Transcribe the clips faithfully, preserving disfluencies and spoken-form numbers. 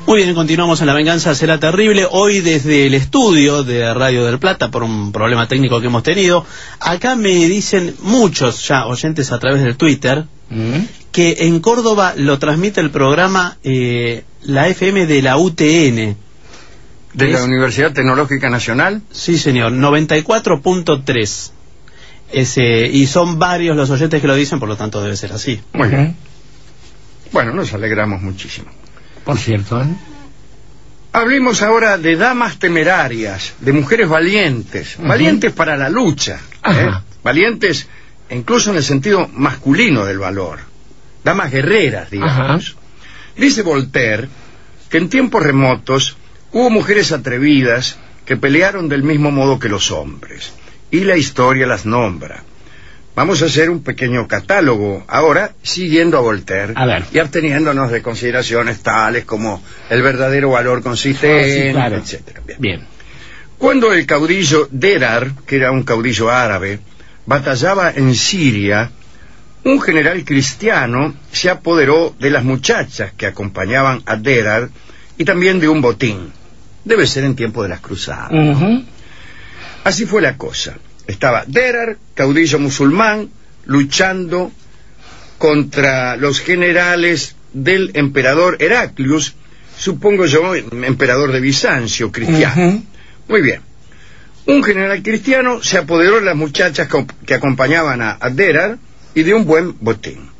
Muy bien, continuamos en La Venganza Será Terrible. Hoy desde el estudio de Radio del Plata, por un problema técnico que hemos tenido. Acá me dicen muchos ya oyentes a través del Twitter ¿Mm? que en Córdoba lo transmite el programa eh, la F M de la U T N. ¿De la es... Universidad Tecnológica Nacional? Sí, señor, noventa y cuatro punto tres. Ese, y son varios los oyentes que lo dicen, por lo tanto debe ser así. Muy bien. Bueno, nos alegramos muchísimo. Por cierto, ¿eh? Hablemos ahora de damas temerarias, de mujeres valientes, uh-huh. valientes para la lucha, ¿eh? Valientes incluso en el sentido masculino del valor, damas guerreras, digamos. Uh-huh. Dice Voltaire que en tiempos remotos hubo mujeres atrevidas que pelearon del mismo modo que los hombres, y la historia las nombra. Vamos a hacer un pequeño catálogo ahora, siguiendo a Voltaire, a ver. y absteniéndonos de consideraciones tales como el verdadero valor consistente, oh, sí, claro. etcétera. Bien. Bien. Cuando el caudillo Derar, que era un caudillo árabe, batallaba en Siria, un general cristiano se apoderó de las muchachas que acompañaban a Derar y también de un botín. Debe ser en tiempo de las cruzadas. Uh-huh. Así fue la cosa. Estaba Derar, caudillo musulmán, luchando contra los generales del emperador Heraclius, supongo yo, emperador de Bizancio, cristiano. Uh-huh. Muy bien. Un general cristiano se apoderó de las muchachas que acompañaban a, a Derar y de un buen botín.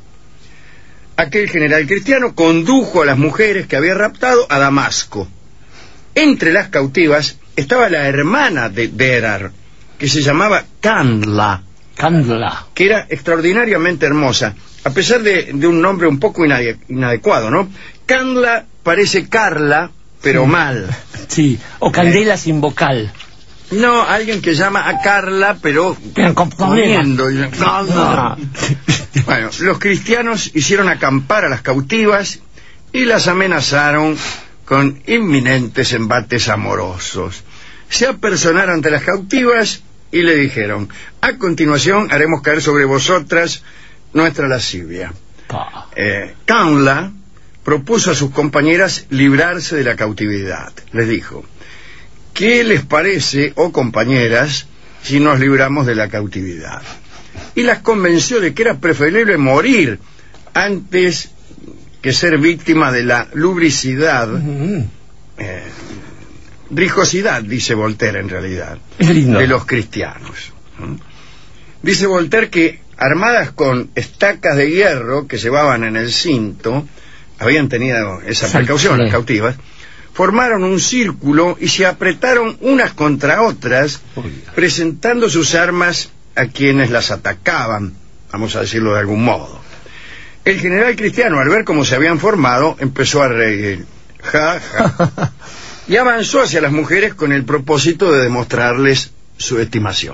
Aquel general cristiano condujo a las mujeres que había raptado a Damasco. Entre las cautivas estaba la hermana de Derar, que se llamaba Candla, Candla, que era extraordinariamente hermosa, a pesar de, de un nombre un poco inade inadecuado, ¿no? Candla parece Carla, pero sí. mal. Sí, o Candela eh. sin vocal. No, alguien que llama a Carla, pero comiendo. No, no. Bueno, los cristianos hicieron acampar a las cautivas y las amenazaron con inminentes embates amorosos. Se apersonaron ante las cautivas y le dijeron: a continuación haremos caer sobre vosotras nuestra lascivia. Eh, Candla propuso a sus compañeras librarse de la cautividad. Les dijo: ¿qué les parece, oh compañeras, si nos libramos de la cautividad? Y las convenció de que era preferible morir antes que ser víctima de la lubricidad, uh-huh. eh, rijosidad, dice Voltaire en realidad, de los cristianos. ¿Mm? Dice Voltaire que armadas con estacas de hierro que llevaban en el cinto, habían tenido esa precaución las cautivas, formaron un círculo y se apretaron unas contra otras, presentando sus armas a quienes las atacaban, vamos a decirlo de algún modo. El general cristiano, al ver cómo se habían formado, empezó a reír, ja, ja, y avanzó hacia las mujeres con el propósito de demostrarles su estimación.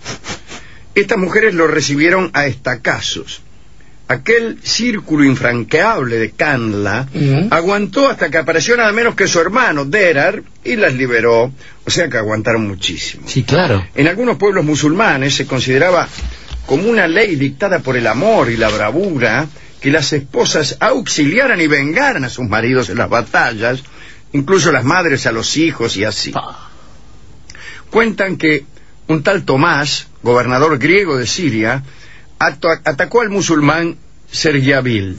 Estas mujeres lo recibieron a estacazos. Aquel círculo infranqueable de Candla uh-huh. aguantó hasta que apareció nada menos que su hermano Derar y las liberó, o sea que aguantaron muchísimo. Sí, claro. En algunos pueblos musulmanes se consideraba como una ley dictada por el amor y la bravura que las esposas auxiliaran y vengaran a sus maridos en las batallas, incluso las madres a los hijos y así. Ah. Cuentan que un tal Tomás, gobernador griego de Siria, atacó al musulmán Sergiabil.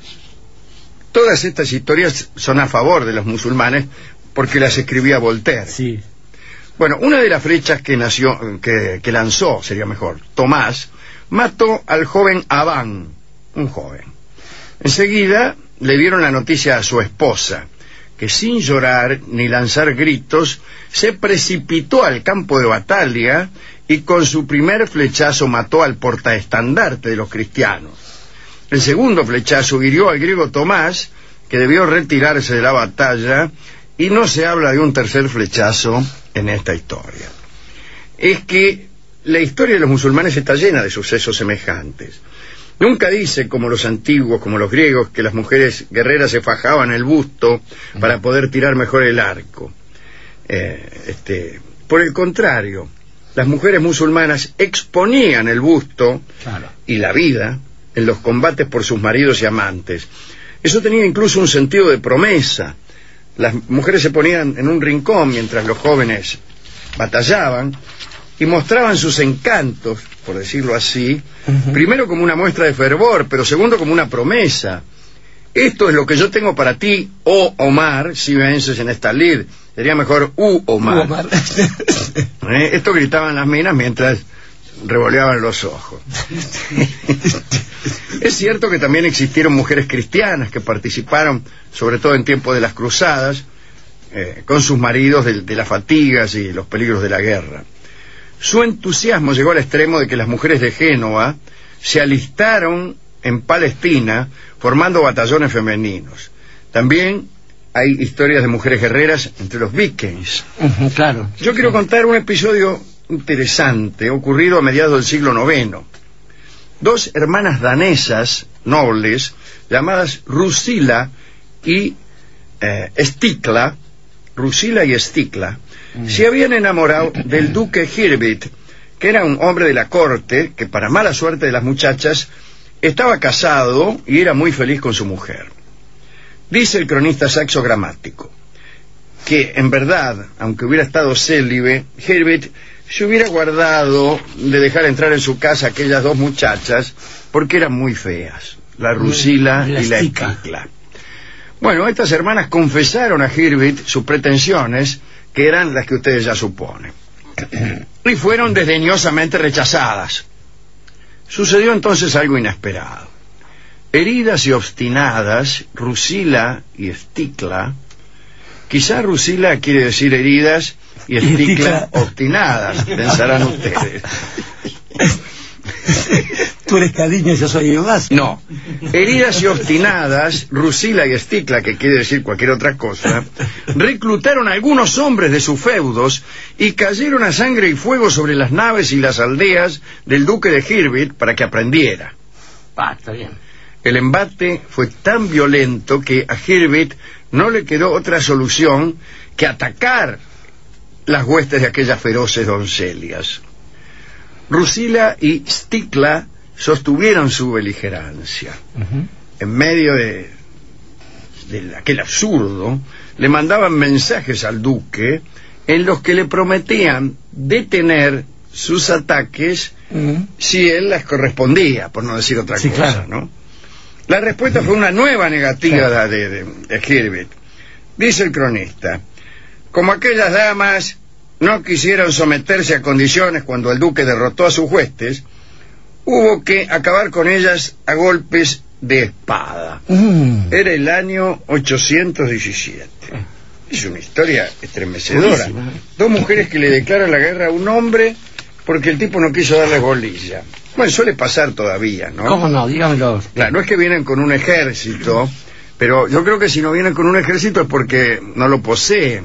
Todas estas historias son a favor de los musulmanes porque las escribía Voltaire. Sí. Bueno, una de las flechas que nació, que, que lanzó, sería mejor, Tomás, mató al joven Abán, un joven. Enseguida le dieron la noticia a su esposa, que sin llorar ni lanzar gritos, se precipitó al campo de batalla y con su primer flechazo mató al portaestandarte de los cristianos. El segundo flechazo hirió al griego Tomás, que debió retirarse de la batalla, y no se habla de un tercer flechazo en esta historia. Es que la historia de los musulmanes está llena de sucesos semejantes. Nunca dice, como los antiguos, como los griegos, que las mujeres guerreras se fajaban el busto para poder tirar mejor el arco. Eh, este, por el contrario, las mujeres musulmanas exponían el busto claro. y la vida en los combates por sus maridos y amantes. Eso tenía incluso un sentido de promesa. las mujeres se ponían en un rincón mientras los jóvenes batallaban y mostraban sus encantos, por decirlo así, uh-huh. primero como una muestra de fervor, pero segundo como una promesa. Esto es lo que yo tengo para ti, oh Omar, si vences en esta lid. Sería mejor, uh Omar. Uh, Omar. ¿Eh? Esto gritaban las minas mientras revoleaban los ojos. Es cierto que también existieron mujeres cristianas que participaron, sobre todo en tiempos de las cruzadas, eh, con sus maridos de, de las fatigas y los peligros de la guerra. Su entusiasmo llegó al extremo de que las mujeres de Génova se alistaron en Palestina formando batallones femeninos. También hay historias de mujeres guerreras entre los vikings. Uh-huh, claro. Yo quiero contar un episodio interesante ocurrido a mediados del siglo noveno. Dos hermanas danesas nobles llamadas Rusila y eh, Stikla, Rusila y Stikla, mm. se habían enamorado del duque Hirbit, que era un hombre de la corte que, para mala suerte de las muchachas, estaba casado y era muy feliz con su mujer. Dice el cronista Saxo Gramático que, en verdad, aunque hubiera estado célibe, Hirbit se hubiera guardado de dejar entrar en su casa a aquellas dos muchachas porque eran muy feas, la Rusila y la Stikla. Bueno, estas hermanas confesaron a Hirbit sus pretensiones, que eran las que ustedes ya suponen, y fueron desdeñosamente rechazadas. Sucedió entonces algo inesperado. Heridas y obstinadas, Rusila y Stikla, quizá Rusila quiere decir heridas y Stikla obstinadas, pensarán ustedes. Tú eres Cadiño y yo soy Ibas. No, heridas y obstinadas, Rusila y Stikla, que quiere decir cualquier otra cosa, reclutaron a algunos hombres de sus feudos y cayeron a sangre y fuego sobre las naves y las aldeas del duque de Hirbit para que aprendiera. Ah, está bien. El embate fue tan violento que a Hirbit no le quedó otra solución que atacar las huestes de aquellas feroces doncellas. Rusila y Stikla sostuvieron su beligerancia. Uh-huh. En medio de, de aquel absurdo, le mandaban mensajes al duque en los que le prometían detener sus ataques uh-huh. si él las correspondía, por no decir otra sí, cosa, claro. ¿no? La respuesta uh-huh. fue una nueva negativa claro. de, de, de Hirbit. Dice el cronista: como aquellas damas no quisieron someterse a condiciones cuando el duque derrotó a sus huestes, hubo que acabar con ellas a golpes de espada. Mm. Era el año ochocientos diecisiete. Es una historia estremecedora. Buenísima. Dos mujeres que le declaran la guerra a un hombre porque el tipo no quiso darles bolilla. Bueno, suele pasar todavía, ¿no? ¿Cómo no? Dígamelo. Claro, no es que vienen con un ejército, pero yo creo que si no vienen con un ejército es porque no lo poseen.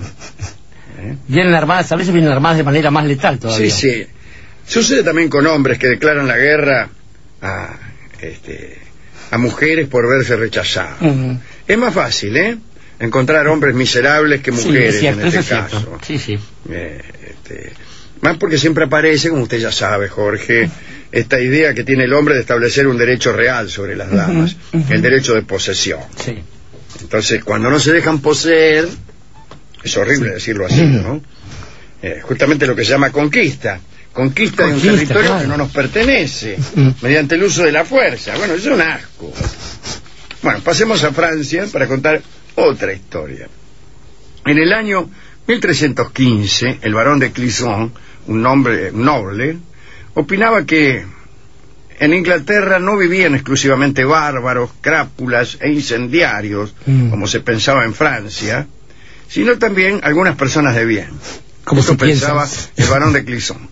¿Eh? Vienen armadas, a veces vienen armadas de manera más letal todavía. Sí, sí. Sucede también con hombres que declaran la guerra a, este, a mujeres por verse rechazados. Uh-huh. Es más fácil, ¿eh? Encontrar hombres miserables que mujeres, sí, cierto, en este caso. Sí, sí. Eh, este, más porque siempre aparece, como usted ya sabe, Jorge, esta idea que tiene el hombre de establecer un derecho real sobre las damas, uh-huh, uh-huh. el derecho de posesión. Sí. Entonces, cuando no se dejan poseer, es horrible sí. decirlo así, ¿no? Eh, justamente lo que se llama conquista. Conquista, conquista de un territorio claro. que no nos pertenece, uh-huh. mediante el uso de la fuerza. Bueno, eso es un asco. Bueno, pasemos a Francia para contar otra historia. En el año mil trescientos quince, el barón de Clisson, un hombre noble, opinaba que en Inglaterra no vivían exclusivamente bárbaros, crápulas e incendiarios, mm. como se pensaba en Francia, sino también algunas personas de bien. Como Esto se pensaba piensa. el barón de Clisson.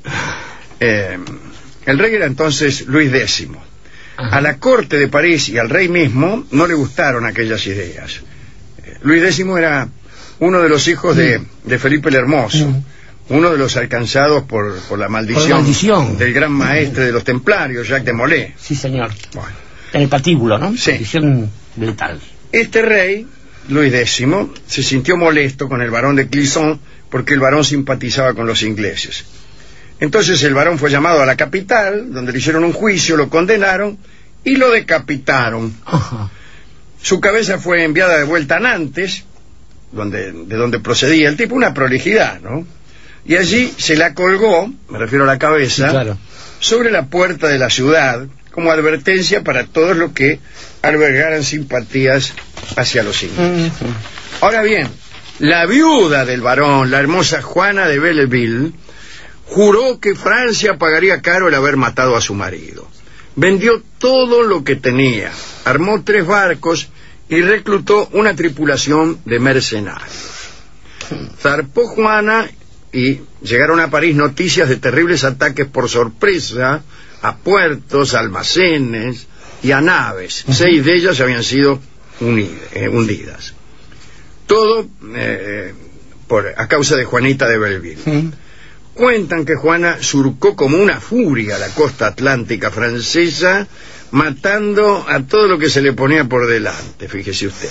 Eh, el rey era entonces Luis décimo. Ajá. A la corte de París y al rey mismo no le gustaron aquellas ideas. Eh, Luis décimo era uno de los hijos de, de Felipe el Hermoso, mm. uno de los alcanzados por, por, la maldición por la maldición del gran maestre de los templarios, Jacques de Molay. Sí, señor. Bueno. En el patíbulo, ¿no? Sí. Maldición letal. Este rey, Luis décimo, se sintió molesto con el barón de Clisson porque el barón simpatizaba con los ingleses. Entonces el barón fue llamado a la capital, donde le hicieron un juicio, lo condenaron y lo decapitaron. Ajá. Su cabeza fue enviada de vuelta a Nantes donde, de donde procedía el tipo, una prolijidad, ¿no? Y allí se la colgó, me refiero a la cabeza, sí, claro, sobre la puerta de la ciudad, como advertencia para todos los que albergaran simpatías hacia los ingleses. Uh-huh. Ahora bien, la viuda del varón, la hermosa Juana de Belleville, juró que Francia pagaría caro el haber matado a su marido. Vendió todo lo que tenía, armó tres barcos y reclutó una tripulación de mercenarios. Zarpó Juana y llegaron a París noticias de terribles ataques por sorpresa a puertos, almacenes y a naves. Uh-huh. Seis de ellas habían sido unid- eh, hundidas. Todo eh, por, a causa de Juanita de Belleville. Uh-huh. Cuentan que Juana surcó como una furia la costa atlántica francesa, matando a todo lo que se le ponía por delante, fíjese usted.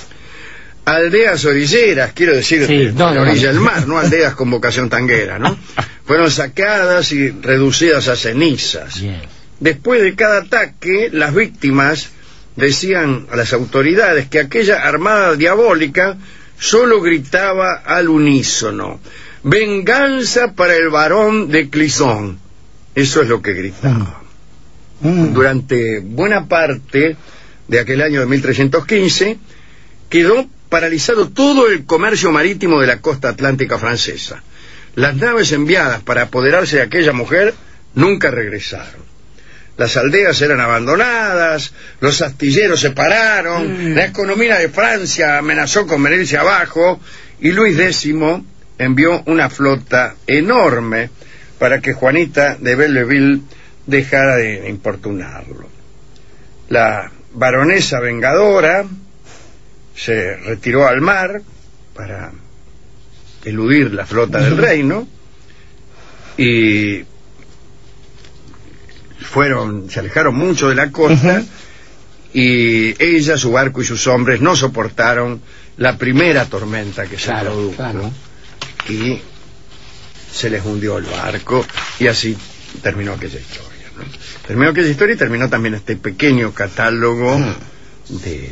Aldeas orilleras, quiero decir, sí, de, no, de la orilla no. del mar, no aldeas con vocación tanguera, ¿no? Fueron saqueadas y reducidas a cenizas. Yeah. Después de cada ataque, las víctimas decían a las autoridades que aquella armada diabólica solo gritaba al unísono: venganza para el barón de Clisson. Eso es lo que gritaba. Mm. Mm. Durante buena parte de aquel año de mil trescientos quince quedó paralizado todo el comercio marítimo de la costa atlántica francesa. Las naves enviadas para apoderarse de aquella mujer nunca regresaron. Las aldeas eran abandonadas, los astilleros se pararon, mm. la economía de Francia amenazó con venirse abajo, y Luis décimo envió una flota enorme para que Juanita de Belleville dejara de importunarlo. La baronesa vengadora se retiró al mar para eludir la flota del reino, y fueron, se alejaron mucho de la costa, uh-huh. y ella, su barco y sus hombres no soportaron la primera tormenta que se claro, produjo, claro. y se les hundió el barco, y así terminó aquella historia, ¿no? Terminó aquella historia y terminó también este pequeño catálogo uh-huh. de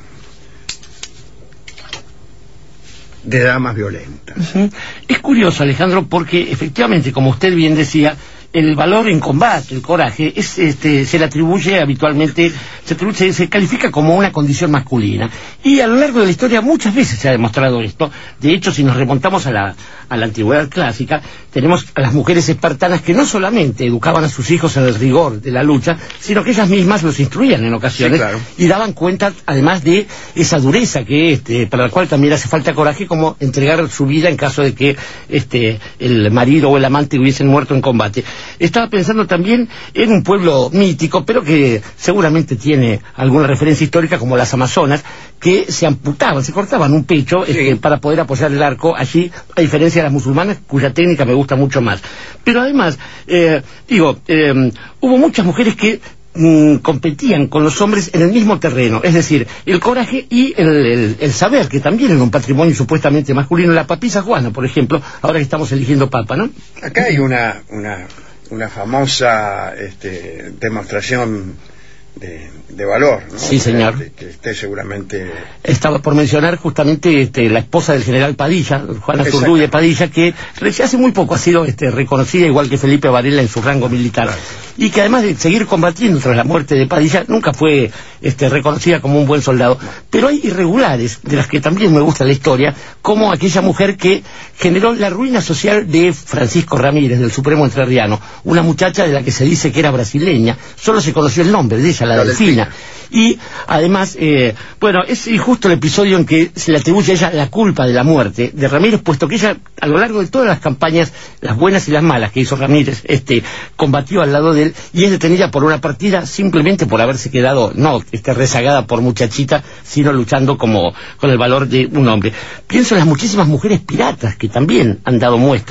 de damas violentas. Uh-huh. Es curioso, Alejandro, porque efectivamente, como usted bien decía, el valor en combate, el coraje, es, este, se le atribuye habitualmente, se, atribuye, se califica como una condición masculina. Y a lo largo de la historia muchas veces se ha demostrado esto. De hecho, si nos remontamos a la, a la antigüedad clásica, tenemos a las mujeres espartanas que no solamente educaban a sus hijos en el rigor de la lucha, sino que ellas mismas los instruían en ocasiones, sí, claro. y daban cuenta, además, de esa dureza que este, para la cual también hace falta coraje, como entregar su vida en caso de que este, el marido o el amante hubiesen muerto en combate. Estaba pensando también en un pueblo mítico, pero que seguramente tiene alguna referencia histórica, como las amazonas, que se amputaban, se cortaban un pecho sí. este, para poder apoyar el arco allí, a diferencia de las musulmanas, cuya técnica me gusta mucho más. Pero además, eh, digo, eh, hubo muchas mujeres que mm, competían con los hombres en el mismo terreno, es decir, el coraje y el, el, el saber, que también era un patrimonio supuestamente masculino. La papisa Juana, por ejemplo, ahora que estamos eligiendo papa, ¿no? Acá hay una... una... una famosa este, demostración de, de valor, ¿no? Sí, señor. Que, que usted seguramente... Estaba por mencionar justamente este, la esposa del general Padilla, Juana Zurduy de Padilla, que hace muy poco ha sido este, reconocida, igual que Felipe Varela, en su rango militar. Claro. Y que además de seguir combatiendo tras la muerte de Padilla, nunca fue este, reconocida como un buen soldado. Pero hay irregulares, de las que también me gusta la historia, como aquella mujer que generó la ruina social de Francisco Ramírez, del Supremo Entrerriano, una muchacha de la que se dice que era brasileña, solo se conoció el nombre de ella, la, la Delfina. Delfina. Y además, eh, bueno, es injusto el episodio en que se le atribuye a ella la culpa de la muerte de Ramírez, puesto que ella, a lo largo de todas las campañas, las buenas y las malas que hizo Ramírez, este, combatió al lado de él, y es detenida por una partida simplemente por haberse quedado, no este, rezagada por muchachita, sino luchando como con el valor de un hombre. Pienso en las muchísimas mujeres piratas que también han dado muestras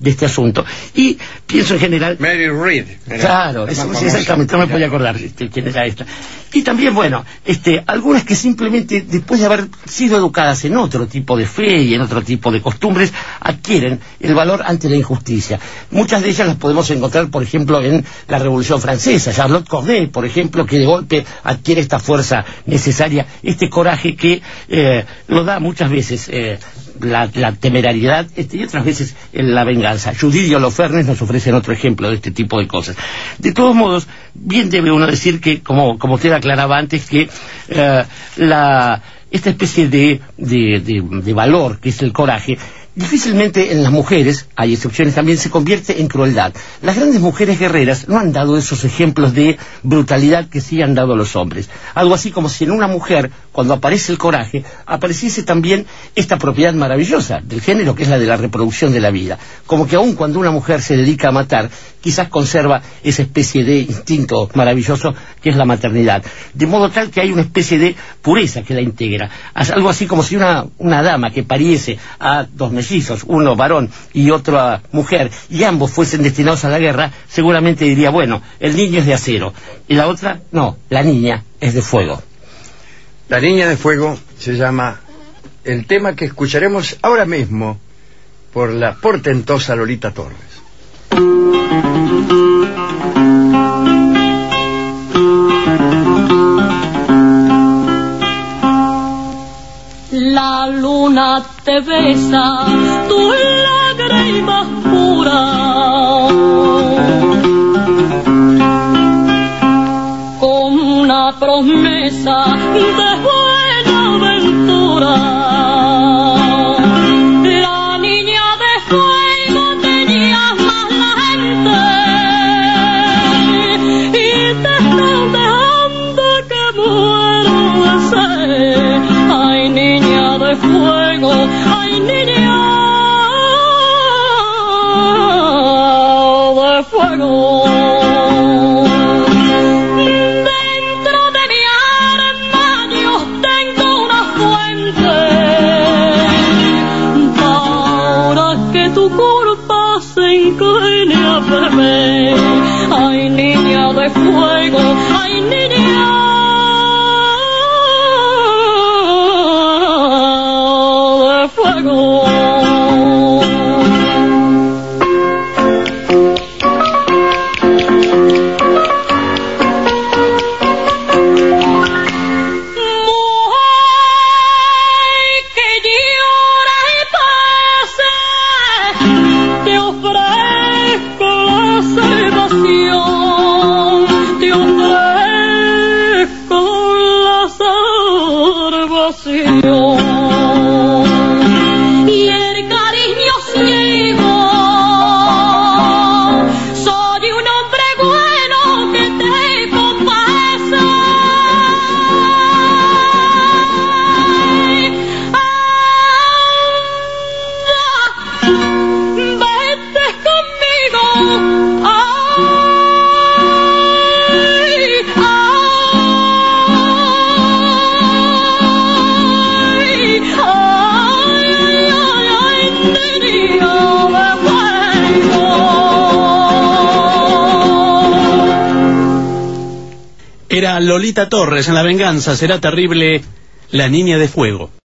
de este asunto. Y pienso en general... Mary Read. Claro, eso, sí, exactamente, no me podía acordar este, quién era esta. Y también, bueno, este, algunas que simplemente, después de haber sido educadas en otro tipo de fe y en otro tipo de costumbres, adquieren el valor ante la injusticia. Muchas de ellas las podemos encontrar, por ejemplo, en la Revolución Francesa. Charlotte Corday, por ejemplo, que de golpe adquiere esta fuerza necesaria, este coraje que eh, lo da muchas veces eh, la, la temerariedad este, y otras veces eh, la venganza. Judith y Holofernes nos ofrecen otro ejemplo de este tipo de cosas. De todos modos, bien debe uno decir que, como, como usted aclaraba antes, que eh, la, esta especie de, de, de, de valor que es el coraje, difícilmente en las mujeres, hay excepciones también, se convierte en crueldad. Las grandes mujeres guerreras no han dado esos ejemplos de brutalidad que sí han dado los hombres. Algo así como si en una mujer, cuando aparece el coraje, apareciese también esta propiedad maravillosa del género, que es la de la reproducción de la vida. Como que aun cuando una mujer se dedica a matar, quizás conserva esa especie de instinto maravilloso que es la maternidad. De modo tal que hay una especie de pureza que la integra. Algo así como si una, una dama que pariese a dos mellizos, uno varón y otra mujer, y ambos fuesen destinados a la guerra, seguramente diría, bueno, el niño es de acero, y la otra, no, la niña es de fuego. La niña de fuego se llama el tema que escucharemos ahora mismo por la portentosa Lolita Torres. La luna te besa, tu lágrima pura, con una promesa de buena aventura. La niña de fuego tenía más la gente y te están dejando que muero de sed. Ay, niña de fuego, ay, niña de fuego. Dentro de mi armario tengo una fuente para que tu culpa se incline a beber. Ay, niña de fuego, ay, niña fuego. Y el cariño ciego, soy un hombre bueno que te compasa. Anda, vete conmigo. Era Lolita Torres en La venganza será terrible, la niña de fuego.